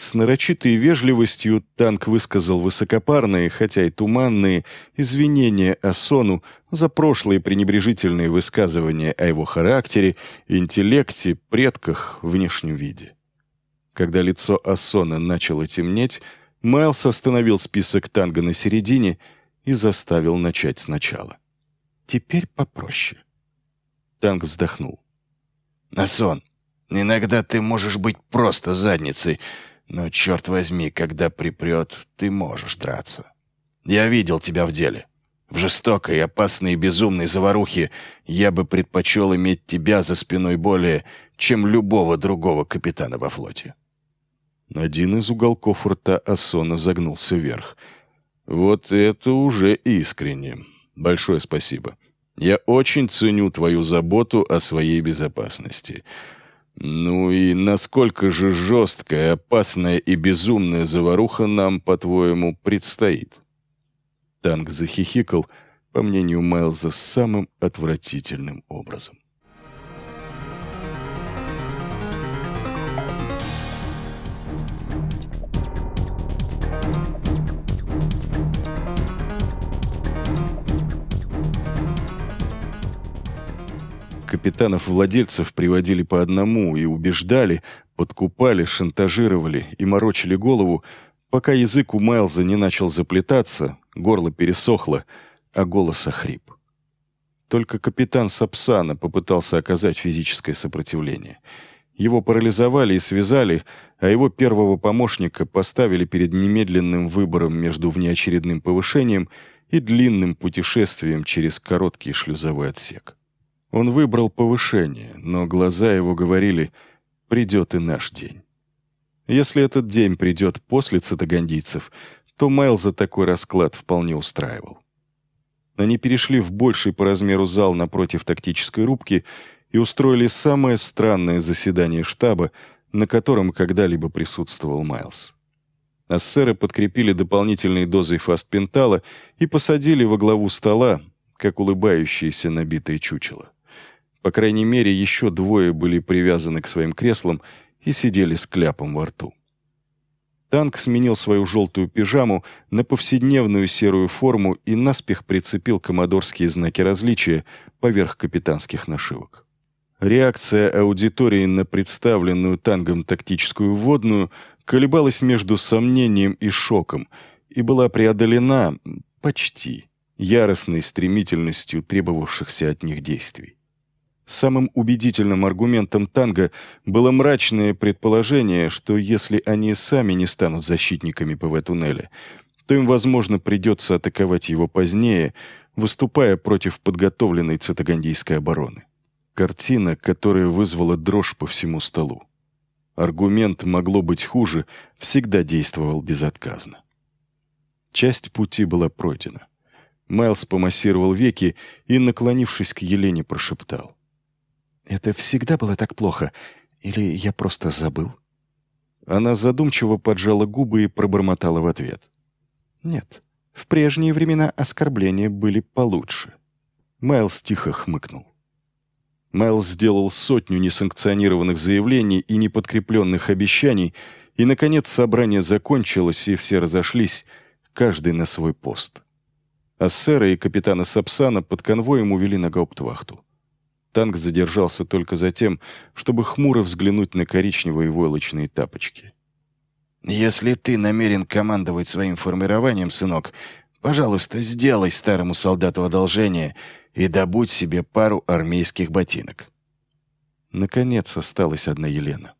С нарочитой вежливостью Танк высказал высокопарные, хотя и туманные, извинения Ассону за прошлые пренебрежительные высказывания о его характере, интеллекте, предках, внешнем виде. Когда лицо Ассона начало темнеть, Майлз остановил список Танга на середине и заставил начать сначала. «Теперь попроще». Танк вздохнул. «Ассон, иногда ты можешь быть просто задницей, но, черт возьми, когда припрет, ты можешь драться. Я видел тебя в деле. В жестокой, опасной и безумной заварухе я бы предпочел иметь тебя за спиной более, чем любого другого капитана во флоте». Один из уголков рта Ассона загнулся вверх. «Вот это уже искренне. Большое спасибо. Я очень ценю твою заботу о своей безопасности. Ну и насколько же жесткая, опасная и безумная заваруха нам, по-твоему, предстоит?» Танк захихикал, по мнению Майлза, самым отвратительным образом. Капитанов-владельцев приводили по одному и убеждали, подкупали, шантажировали и морочили голову, пока язык у Майлза не начал заплетаться, горло пересохло, а голос охрип. Только капитан Сапсана попытался оказать физическое сопротивление. Его парализовали и связали, а его первого помощника поставили перед немедленным выбором между внеочередным повышением и длинным путешествием через короткий шлюзовой отсек. Он выбрал повышение, но глаза его говорили: «Придет и наш день». Если этот день придет после цитагандийцев, то Майлза такой расклад вполне устраивал. Они перешли в больший по размеру зал напротив тактической рубки и устроили самое странное заседание штаба, на котором когда-либо присутствовал Майлз. Ассеры подкрепили дополнительной дозой фастпентала и посадили во главу стола, как улыбающееся набитое чучело. По крайней мере, еще двое были привязаны к своим креслам и сидели с кляпом во рту. Танк сменил свою желтую пижаму на повседневную серую форму и наспех прицепил коммодорские знаки различия поверх капитанских нашивок. Реакция аудитории на представленную Тангом тактическую вводную колебалась между сомнением и шоком и была преодолена почти яростной стремительностью требовавшихся от них действий. Самым убедительным аргументом Танга было мрачное предположение, что если они сами не станут защитниками ПВ-туннеля, то им, возможно, придется атаковать его позднее, выступая против подготовленной цитагандийской обороны. Картина, которая вызвала дрожь по всему столу. Аргумент «могло быть хуже» всегда действовал безотказно. Часть пути была пройдена. Майлз помассировал веки и, наклонившись к Елене, прошептал: «Это всегда было так плохо? Или я просто забыл?» Она задумчиво поджала губы и пробормотала в ответ: «Нет, в прежние времена оскорбления были получше». Майлз тихо хмыкнул. Майлз сделал 100 несанкционированных заявлений и неподкрепленных обещаний, и, наконец, собрание закончилось, и все разошлись, каждый на свой пост. Ассера и капитана Сапсана под конвоем увели на гауптвахту. Танк задержался только за тем, чтобы хмуро взглянуть на коричневые войлочные тапочки. «Если ты намерен командовать своим формированием, сынок, пожалуйста, сделай старому солдату одолжение и добудь себе пару армейских ботинок». Наконец осталась одна Елена.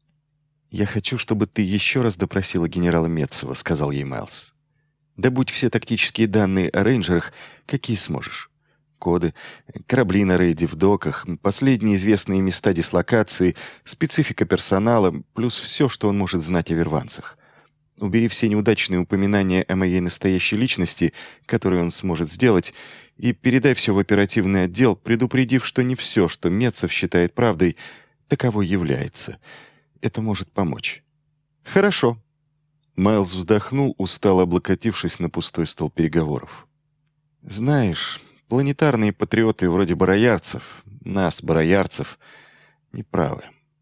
«Я хочу, чтобы ты еще раз допросила генерала Метцева», — сказал ей Майлз. «Добудь все тактические данные о рейнджерах, какие сможешь. Коды, корабли на рейде в доках, последние известные места дислокации, специфика персонала, плюс все, что он может знать о верванцах. Убери все неудачные упоминания о моей настоящей личности, которые он сможет сделать, и передай все в оперативный отдел, предупредив, что не все, что Метцев считает правдой, таково является. Это может помочь». «Хорошо». Майлз вздохнул, устало облокотившись на пустой стол переговоров. «Знаешь, планетарные патриоты вроде бароярцев, нас, бароярцев, неправы.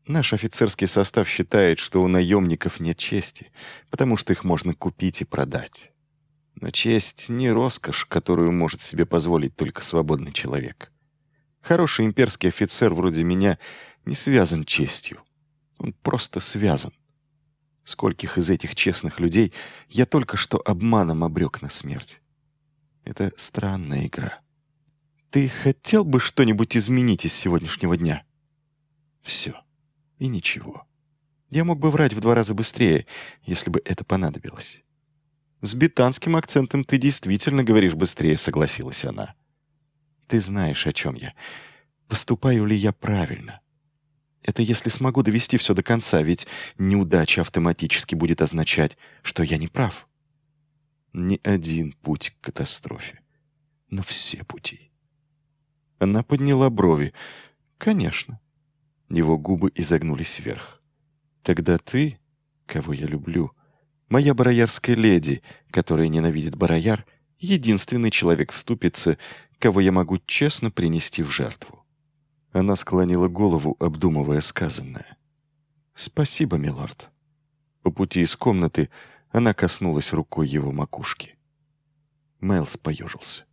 Наш офицерский состав считает, что у наемников нет чести, потому что их можно купить и продать. Но честь — не роскошь, которую может себе позволить только свободный человек. Хороший имперский офицер вроде меня не связан честью. Он просто связан. Скольких из этих честных людей я только что обманом обрек на смерть. Это странная игра. Ты хотел бы что-нибудь изменить из сегодняшнего дня? Все. И ничего. Я мог бы врать в 2 раза быстрее, если бы это понадобилось. С британским акцентом ты действительно говоришь быстрее, согласилась она. Ты знаешь, о чем я. Поступаю ли я правильно? Это если смогу довести все до конца, ведь неудача автоматически будет означать, что я не прав. Ни один путь к катастрофе, но все пути. Она подняла брови. Конечно. Его губы изогнулись вверх. Тогда ты, кого я люблю, моя бароярская леди, которая ненавидит барояр, единственный человек в ступице, кого я могу честно принести в жертву. Она склонила голову, обдумывая сказанное. «Спасибо, милорд». По пути из комнаты она коснулась рукой его макушки. Майлз поежился.